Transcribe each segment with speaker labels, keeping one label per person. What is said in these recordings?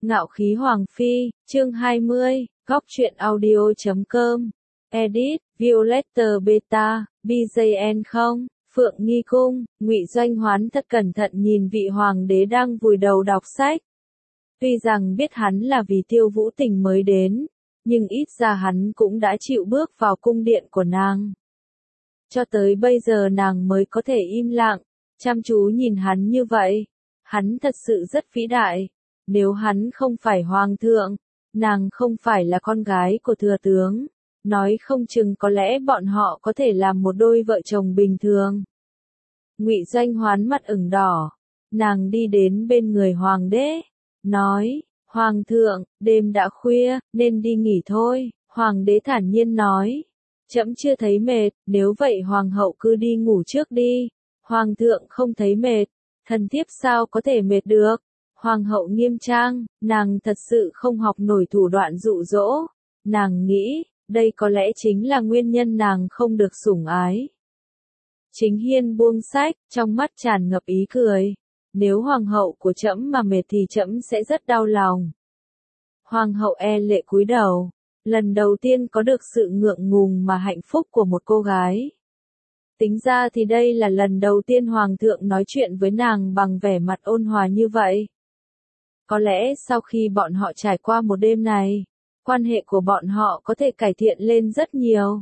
Speaker 1: Ngạo khí Hoàng Phi, chương 20, góc truyện audio.com, edit, Violetta Beta, BJN không, Phượng Nghi Cung, Ngụy Doanh Hoán thật cẩn thận nhìn vị hoàng đế đang vùi đầu đọc sách. Tuy rằng biết hắn là vì Tiêu Vũ Tình mới đến, nhưng ít ra hắn cũng đã chịu bước vào cung điện của nàng. Cho tới bây giờ nàng mới có thể im lặng, chăm chú nhìn hắn như vậy. Hắn thật sự rất vĩ đại. Nếu hắn không phải hoàng thượng, nàng không phải là con gái của thừa tướng, nói không chừng có lẽ bọn họ có thể làm một đôi vợ chồng bình thường. Ngụy Doanh Hoán mặt ửng đỏ, nàng đi đến bên người hoàng đế, nói, Hoàng thượng, đêm đã khuya, nên đi nghỉ thôi. Hoàng đế thản nhiên nói, trẫm chưa thấy mệt, nếu vậy hoàng hậu cứ đi ngủ trước đi. Hoàng thượng không thấy mệt, thần thiếp sao có thể mệt được. Hoàng hậu nghiêm trang, nàng thật sự không học nổi thủ đoạn dụ dỗ. Nàng nghĩ, đây có lẽ chính là nguyên nhân nàng không được sủng ái. Chính Hiên buông sách, trong mắt tràn ngập ý cười. Nếu hoàng hậu của trẫm mà mệt thì trẫm sẽ rất đau lòng. Hoàng hậu e lệ cúi đầu, lần đầu tiên có được sự ngượng ngùng mà hạnh phúc của một cô gái. Tính ra thì đây là lần đầu tiên hoàng thượng nói chuyện với nàng bằng vẻ mặt ôn hòa như vậy. Có lẽ sau khi bọn họ trải qua một đêm này, quan hệ của bọn họ có thể cải thiện lên rất nhiều.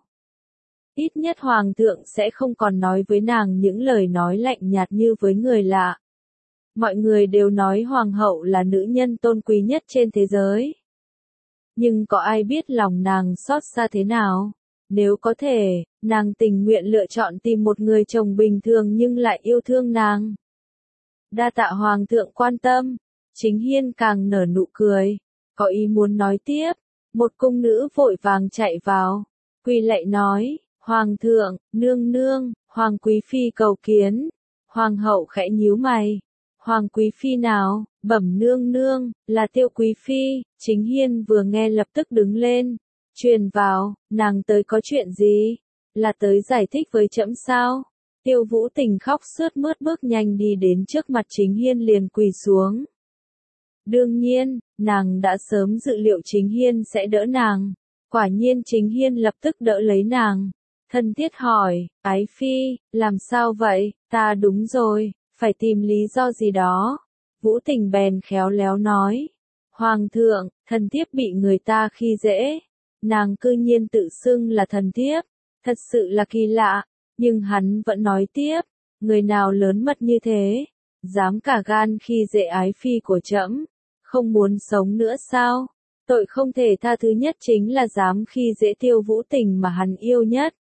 Speaker 1: Ít nhất hoàng thượng sẽ không còn nói với nàng những lời nói lạnh nhạt như với người lạ. Mọi người đều nói hoàng hậu là nữ nhân tôn quý nhất trên thế giới. Nhưng có ai biết lòng nàng xót xa thế nào? Nếu có thể, nàng tình nguyện lựa chọn tìm một người chồng bình thường nhưng lại yêu thương nàng. Đa tạ hoàng thượng quan tâm. Chính Hiên càng nở nụ cười, có ý muốn nói tiếp. Một cung nữ vội vàng chạy vào, quỳ lạy nói, Hoàng thượng, nương nương, Hoàng quý phi cầu kiến. Hoàng hậu khẽ nhíu mày, Hoàng quý phi nào? Bẩm nương nương, là Tiêu quý phi. Chính Hiên vừa nghe lập tức đứng lên, truyền vào, nàng tới có chuyện gì? Là tới giải thích với trẫm sao? Tiêu Vũ Tình khóc sướt mướt bước nhanh đi đến trước mặt Chính Hiên liền quỳ xuống. Đương nhiên, nàng đã sớm dự liệu Chính Hiên sẽ đỡ nàng. Quả nhiên Chính Hiên lập tức đỡ lấy nàng. Thân thiết hỏi, ái phi, làm sao vậy? Ta đúng rồi, phải tìm lý do gì đó. Vũ Tình bèn khéo léo nói. Hoàng thượng, thần thiếp bị người ta khi dễ. Nàng cư nhiên tự xưng là thần thiếp. Thật sự là kỳ lạ. Nhưng hắn vẫn nói tiếp. Người nào lớn mật như thế? Dám cả gan khi dễ ái phi của trẫm. Không muốn sống nữa sao? Tội không thể tha thứ nhất chính là dám khi dễ Tiêu Vũ Tình mà hắn yêu nhất.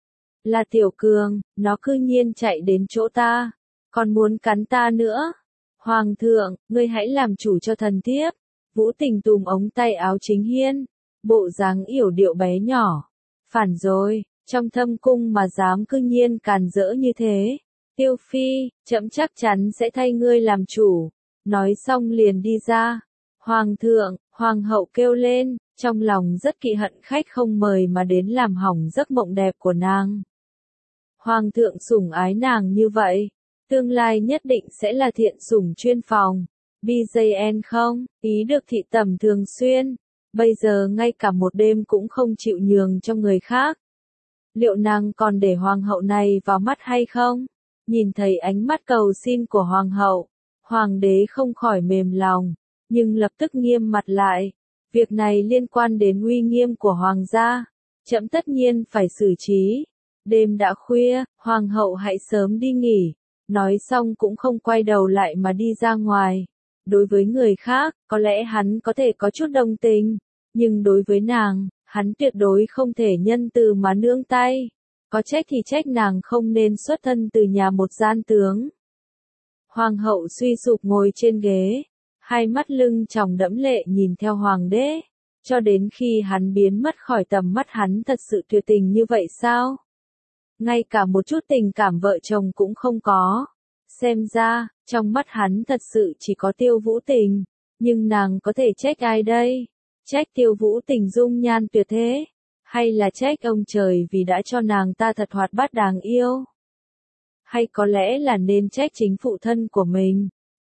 Speaker 1: Là Tiểu Cường, nó cư nhiên chạy đến chỗ ta. Còn muốn cắn ta nữa. Hoàng thượng, ngươi hãy làm chủ cho thần thiếp. Vũ Tình túm ống tay áo Chính Hiên. Bộ dáng yểu điệu bé nhỏ. Phản rồi, trong thâm cung mà dám cư nhiên càn rỡ như thế. Tiêu phi, trẫm chắc chắn sẽ thay ngươi làm chủ. Nói xong liền đi ra. Hoàng thượng, hoàng hậu kêu lên, trong lòng rất kỵ hận khách không mời mà đến làm hỏng giấc mộng đẹp của nàng. Hoàng thượng sủng ái nàng như vậy, tương lai nhất định sẽ là thiện sủng chuyên phòng. BJN không, ý được thị tẩm thường xuyên, bây giờ ngay cả một đêm cũng không chịu nhường cho người khác. Liệu nàng còn để hoàng hậu này vào mắt hay không? Nhìn thấy ánh mắt cầu xin của hoàng hậu, hoàng đế không khỏi mềm lòng, nhưng lập tức nghiêm mặt lại. Việc này liên quan đến uy nghiêm của hoàng gia, trẫm tất nhiên phải xử trí. Đêm đã khuya, hoàng hậu hãy sớm đi nghỉ. Nói xong cũng không quay đầu lại mà đi ra ngoài. Đối với người khác, có lẽ hắn có thể có chút đồng tình, nhưng đối với nàng, hắn tuyệt đối không thể nhân từ mà nương tay. Có trách thì trách nàng không nên xuất thân từ nhà một gian tướng. Hoàng hậu suy sụp ngồi trên ghế, hai mắt lưng tròng đẫm lệ nhìn theo hoàng đế, cho đến khi hắn biến mất khỏi tầm mắt. Hắn thật sự tuyệt tình như vậy sao? Ngay cả một chút tình cảm vợ chồng cũng không có. Xem ra, trong mắt hắn thật sự chỉ có Tiêu Vũ Tình, nhưng nàng có thể trách ai đây? Trách Tiêu Vũ Tình dung nhan tuyệt thế, hay là trách ông trời vì đã cho nàng ta thật hoạt bát đáng yêu? Hay có lẽ là nên trách chính phụ thân của mình,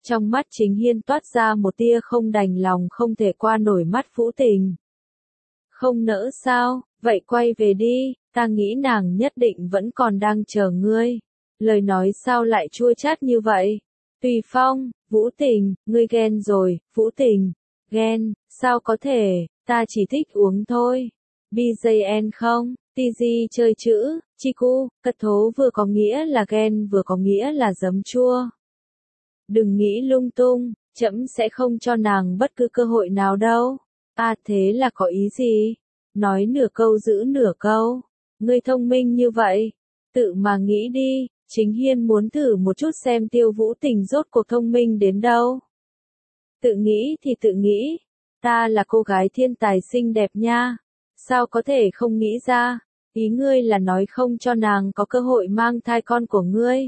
Speaker 1: Trong mắt Chính Hiên toát ra một tia không đành lòng không thể qua nổi mắt Vũ Tình. Không nỡ sao, vậy quay về đi, ta nghĩ nàng nhất định vẫn còn đang chờ ngươi. Lời nói sao lại chua chát như vậy? Tùy Phong, Vũ Tình, ngươi ghen rồi, Vũ Tình. Ghen, sao có thể, ta chỉ thích uống thôi. BJN không, TG chơi chữ, Chiku, cật thố vừa có nghĩa là ghen vừa có nghĩa là giấm chua. Đừng nghĩ lung tung, trẫm sẽ không cho nàng bất cứ cơ hội nào đâu. À thế là có ý gì? Nói nửa câu giữ nửa câu. Ngươi thông minh như vậy, tự mà nghĩ đi. Chính Hiên muốn thử một chút xem Tiêu Vũ Tình rốt cuộc thông minh đến đâu. Tự nghĩ thì tự nghĩ, ta là cô gái thiên tài xinh đẹp nha, sao có thể không nghĩ ra, ý ngươi là nói không cho nàng có cơ hội mang thai con của ngươi.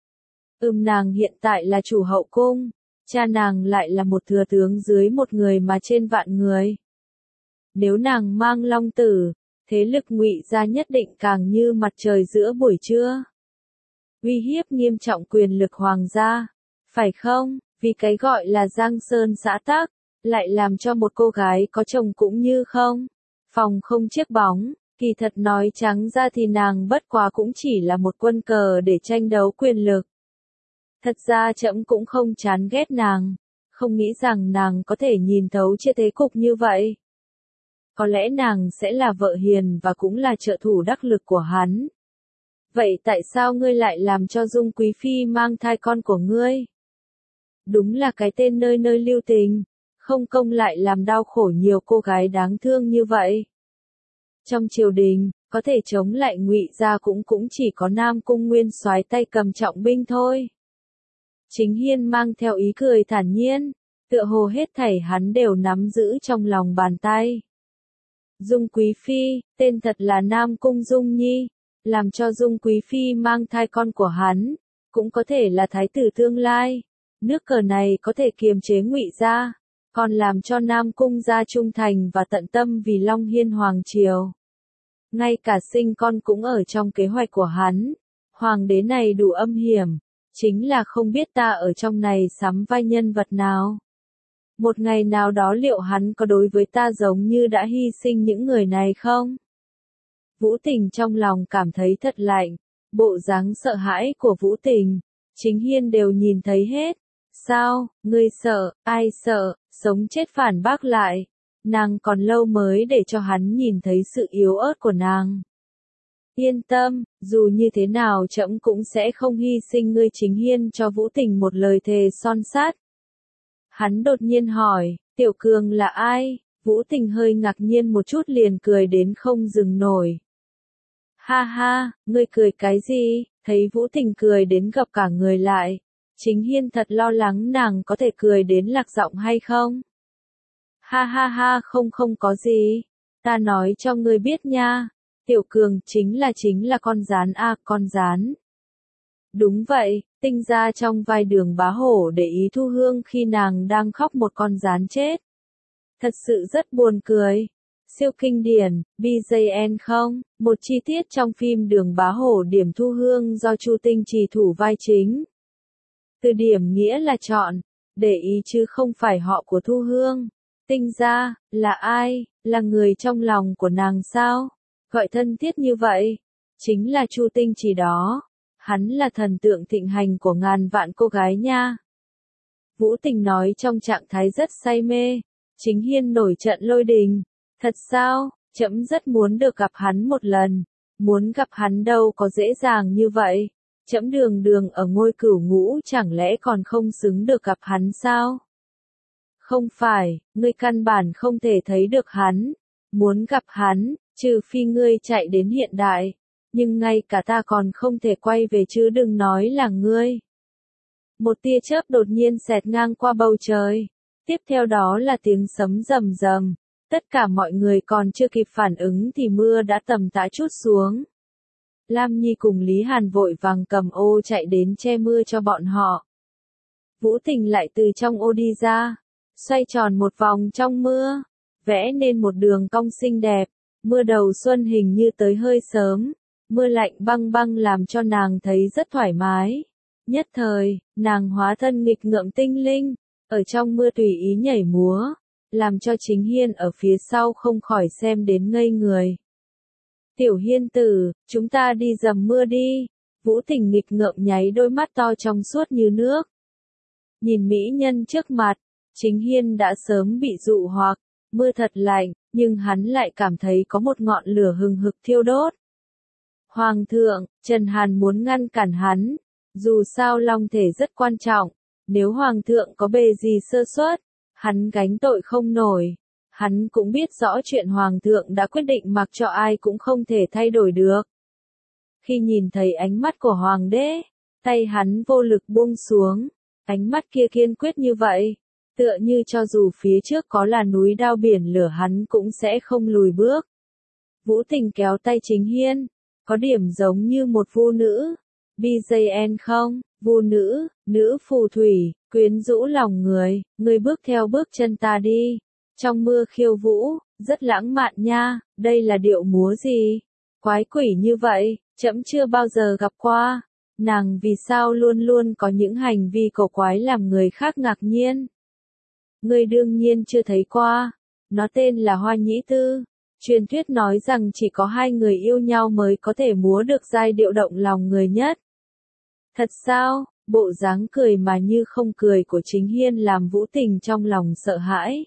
Speaker 1: Nàng hiện tại là chủ hậu cung, cha nàng lại là một thừa tướng dưới một người mà trên vạn người. Nếu nàng mang long tử, thế lực Ngụy gia nhất định càng như mặt trời giữa buổi trưa. Uy hiếp nghiêm trọng quyền lực hoàng gia, phải không? Vì cái gọi là giang sơn xã tắc, lại làm cho một cô gái có chồng cũng như không. Phòng không chiếc bóng, kỳ thật nói trắng ra thì nàng bất quá cũng chỉ là một quân cờ để tranh đấu quyền lực. Thật ra trẫm cũng không chán ghét nàng, không nghĩ rằng nàng có thể nhìn thấu chia thế cục như vậy. Có lẽ nàng sẽ là vợ hiền và cũng là trợ thủ đắc lực của hắn. Vậy tại sao ngươi lại làm cho Dung Quý Phi mang thai con của ngươi? Đúng là cái tên nơi nơi lưu tình, không công lại làm đau khổ nhiều cô gái đáng thương như vậy. Trong triều đình, có thể chống lại Ngụy gia cũng chỉ có Nam Cung Nguyên soái tay cầm trọng binh thôi. Chính Hiên mang theo ý cười thản nhiên, tựa hồ hết thảy hắn đều nắm giữ trong lòng bàn tay. Dung Quý Phi, tên thật là Nam Cung Dung Nhi, làm cho Dung Quý Phi mang thai con của hắn, cũng có thể là thái tử tương lai. Nước cờ này có thể kiềm chế Ngụy gia, còn làm cho Nam Cung gia trung thành và tận tâm vì Long Hiên Hoàng Triều. Ngay cả sinh con cũng ở trong kế hoạch của hắn. Hoàng đế này đủ âm hiểm, chính là không biết ta ở trong này sắm vai nhân vật nào. Một ngày nào đó liệu hắn có đối với ta giống như đã hy sinh những người này không? Vũ Tình trong lòng cảm thấy thật lạnh, bộ dáng sợ hãi của Vũ Tình, Chính Hiên đều nhìn thấy hết. Sao, ngươi sợ, ai sợ, sống chết phản bác lại. Nàng còn lâu mới để cho hắn nhìn thấy sự yếu ớt của nàng. Yên tâm, dù như thế nào trẫm cũng sẽ không hy sinh ngươi. Chính Hiên cho Vũ Tình một lời thề son sắt. Hắn đột nhiên hỏi, Tiểu Cường là ai? Vũ Tình hơi ngạc nhiên một chút liền cười đến không dừng nổi. Ha ha, ngươi cười cái gì? Thấy Vũ Tình cười đến gập cả người lại. Chính Hiên thật lo lắng nàng có thể cười đến lạc giọng hay không? Ha ha ha, không có gì. Ta nói cho ngươi biết nha. Tiểu Cường chính là con gián a, con gián. Đúng vậy, tinh ra trong vai Đường Bá Hổ để ý Thu Hương khi nàng đang khóc một con gián chết. Thật sự rất buồn cười. Siêu kinh điển, BJN không? Một chi tiết trong phim Đường Bá Hổ điểm Thu Hương do Chu Tinh Trì thủ vai chính. Từ điểm nghĩa là chọn, để ý chứ không phải họ của Thu Hương. Tinh ra, là ai? Là người trong lòng của nàng sao? Gọi thân thiết như vậy. Chính là Chu Tinh Trì đó. Hắn là thần tượng thịnh hành của ngàn vạn cô gái nha. Vũ Tình nói trong trạng thái rất say mê. Chính Hiên nổi trận lôi đình. Thật sao? Trẫm rất muốn được gặp hắn một lần. Muốn gặp hắn đâu có dễ dàng như vậy. Trẫm đường ở ngôi cửu ngũ chẳng lẽ còn không xứng được gặp hắn sao? Không phải, ngươi căn bản không thể thấy được hắn. Muốn gặp hắn, trừ phi ngươi chạy đến hiện đại. Nhưng ngay cả ta còn không thể quay về chứ đừng nói là ngươi. Một tia chớp đột nhiên xẹt ngang qua bầu trời. Tiếp theo đó là tiếng sấm rầm rầm. Tất cả mọi người còn chưa kịp phản ứng thì mưa đã tầm tã trút xuống. Lam Nhi cùng Lý Hàn vội vàng cầm ô chạy đến che mưa cho bọn họ. Vũ Tình lại từ trong ô đi ra, xoay tròn một vòng trong mưa, vẽ nên một đường cong xinh đẹp. Mưa đầu xuân hình như tới hơi sớm, mưa lạnh băng băng làm cho nàng thấy rất thoải mái. Nhất thời, nàng hóa thân nghịch ngợm tinh linh, ở trong mưa tùy ý nhảy múa, làm cho Chính Hiên ở phía sau không khỏi xem đến ngây người. Tiểu Hiên tử, chúng ta đi dầm mưa đi. Vũ Tình nghịch ngợm nháy đôi mắt to trong suốt như nước. Nhìn mỹ nhân trước mặt, Chính Hiên đã sớm bị dụ hoặc, mưa thật lạnh, nhưng hắn lại cảm thấy có một ngọn lửa hừng hực thiêu đốt. Hoàng thượng, Trần Hàn muốn ngăn cản hắn, dù sao long thể rất quan trọng, nếu Hoàng thượng có bề gì sơ suất, hắn gánh tội không nổi. Hắn cũng biết rõ chuyện Hoàng thượng đã quyết định mặc cho ai cũng không thể thay đổi được. Khi nhìn thấy ánh mắt của Hoàng đế, tay hắn vô lực buông xuống, ánh mắt kia kiên quyết như vậy, tựa như cho dù phía trước có là núi đao biển lửa hắn cũng sẽ không lùi bước. Vũ Tình kéo tay Chính Hiên, có điểm giống như một vu nữ, BJN không, vu nữ, nữ phù thủy, quyến rũ lòng người bước theo bước chân ta đi, trong mưa khiêu vũ, rất lãng mạn nha, đây là điệu múa gì? Quái quỷ như vậy, trẫm chưa bao giờ gặp qua, nàng vì sao luôn luôn có những hành vi cổ quái làm người khác ngạc nhiên? Ngươi đương nhiên chưa thấy qua, nó tên là Hoa Nhĩ Tư. Truyền thuyết nói rằng chỉ có hai người yêu nhau mới có thể múa được giai điệu động lòng người nhất. Thật sao? Bộ dáng cười mà như không cười của Chính Hiên làm Vũ Tình trong lòng sợ hãi.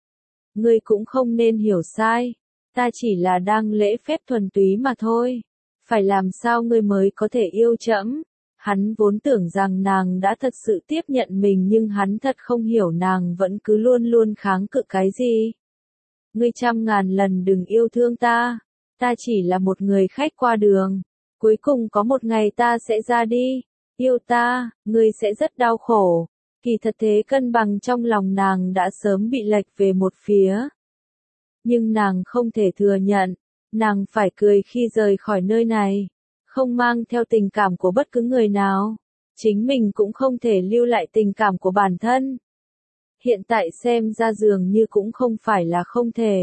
Speaker 1: Ngươi cũng không nên hiểu sai, ta chỉ là đang lễ phép thuần túy mà thôi. Phải làm sao ngươi mới có thể yêu trẫm? Hắn vốn tưởng rằng nàng đã thật sự tiếp nhận mình nhưng hắn thật không hiểu nàng vẫn cứ luôn luôn kháng cự cái gì. Ngươi trăm ngàn lần đừng yêu thương ta chỉ là một người khách qua đường, cuối cùng có một ngày ta sẽ ra đi, yêu ta, ngươi sẽ rất đau khổ. Kỳ thật thế cân bằng trong lòng nàng đã sớm bị lệch về một phía. Nhưng nàng không thể thừa nhận, nàng phải cười khi rời khỏi nơi này, không mang theo tình cảm của bất cứ người nào, chính mình cũng không thể lưu lại tình cảm của bản thân. Hiện tại xem ra dường như cũng không phải là không thể.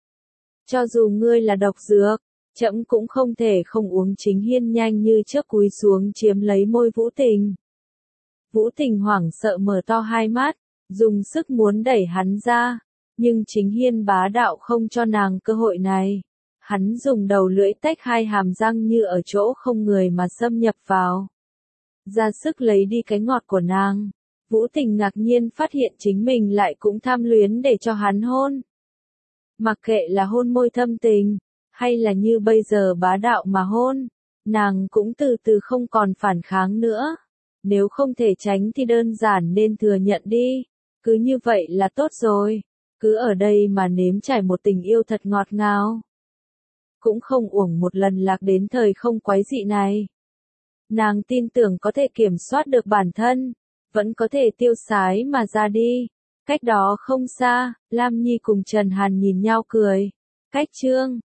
Speaker 1: Cho dù ngươi là độc dược, trẫm cũng không thể không uống. Chính Hiên nhanh như chớp cúi xuống chiếm lấy môi Vũ Tình. Vũ Tình hoảng sợ mở to hai mắt, dùng sức muốn đẩy hắn ra, nhưng Chính Hiên bá đạo không cho nàng cơ hội này. Hắn dùng đầu lưỡi tách hai hàm răng như ở chỗ không người mà xâm nhập vào, ra sức lấy đi cái ngọt của nàng. Vũ Tình ngạc nhiên phát hiện chính mình lại cũng tham luyến để cho hắn hôn. Mặc kệ là hôn môi thâm tình, hay là như bây giờ bá đạo mà hôn, nàng cũng từ từ không còn phản kháng nữa. Nếu không thể tránh thì đơn giản nên thừa nhận đi, cứ như vậy là tốt rồi, cứ ở đây mà nếm trải một tình yêu thật ngọt ngào. Cũng không uổng một lần lạc đến thời không quái dị này. Nàng tin tưởng có thể kiểm soát được bản thân, vẫn có thể tiêu sái mà ra đi. Cách đó không xa, Lam Nhi cùng Trần Hàn nhìn nhau cười. Cách chương